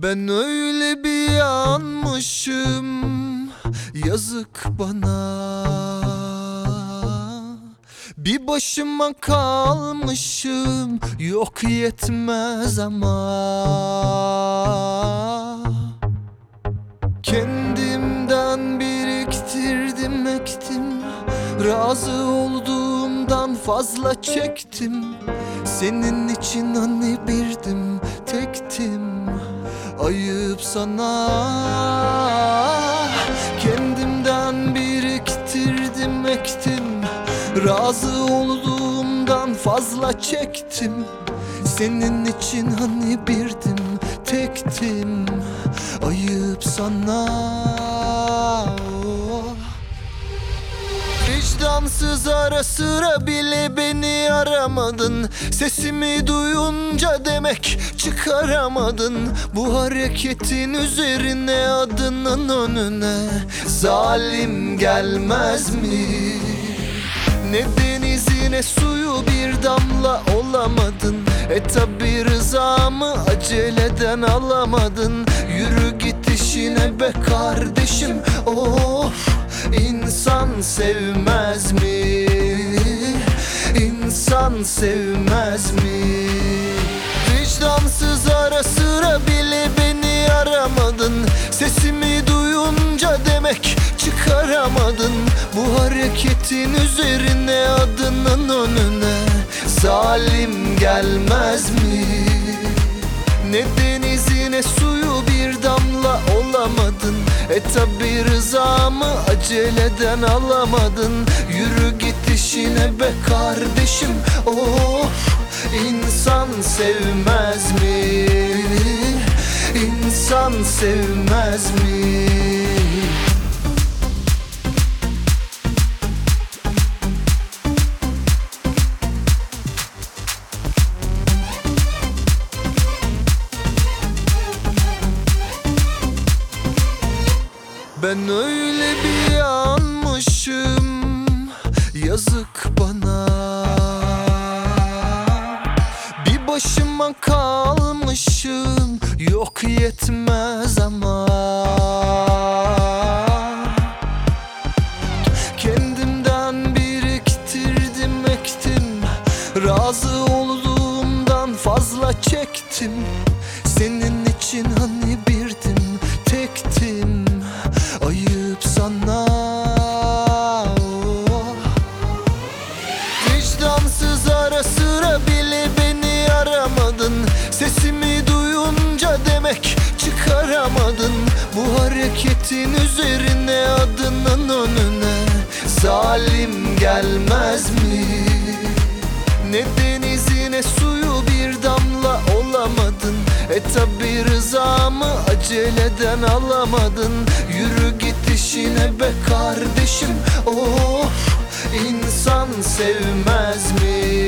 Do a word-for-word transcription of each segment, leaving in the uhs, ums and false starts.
Ben öyle bir yanmışım, yazık bana. Bir başıma kalmışım, yok yetmez ama. Kendimden biriktirdim, ektim. Razı olduğumdan fazla çektim. Senin için hani birdim, tektim. Ayıp sana. Kendimden biriktirdim, ektim. Razı olduğumdan fazla çektim. Senin için hani birdim, tektim. Ayıp sana. Vicdansız, ara sıra bile beni aramadın. Sesimi duyunca demek çıkaramadın. Bu hareketin üzerine, adının önüne zalim gelmez mi? Ne denizi ne suyu bir damla olamadın. E tabi rızamı aceleden alamadın. Yürü git işine be kardeşim. Of, insan sevmez mi? İnsan sevmez mi? Vicdansız, ara sıra bile beni aramadın. Sesimi duyunca demek çıkaramadın. Bu hareketin üzerine, adının önüne zalim gelmez mi? Ne denizi ne suyu bir damla olamadın. E tabi rızamı aceleden alamadın. Yürü git işine be kardeşim. Of, insan sevmez mi? İnsan sevmez mi? Ben öyle bir yanmışım, yazık bana. Bir başıma kalmışım, yok yetmez ama. Kendimden biriktirdim, ektim. Razı olduğumdan fazla çektim. Senin için hani birdim, tektim. Ayıp sana. Vicdansız, ara sıra bile beni aramadın. Sesimi duyunca demek çıkaramadın. Bu hareketin üzerine, adının önüne zalim gelmez mi? Ne denizi ne suyu bir damla olamadın. E tabi rızamı aceleden alamadın. Yürü git işine be kardeşim. Of, insan sevmez mi?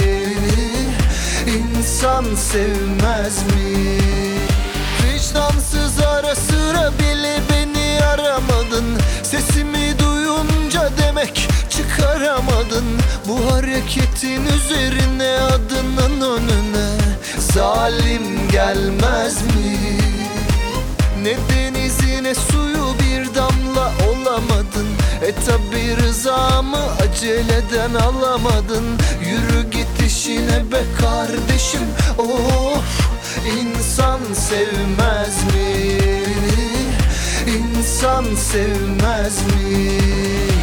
İnsan sevmez mi? Vicdansız, ara sıra bile beni aramadın. Sesimi duyunca demek çıkaramadın. Bu hareketin üzerine, adının önüne zalim gelmez mi? Ne denizi ne suyu bir damla olamadın. E tabi rızamı aceleden alamadın. Yürü git işine be kardeşim. Of, insan sevmez mi? İnsan sevmez mi?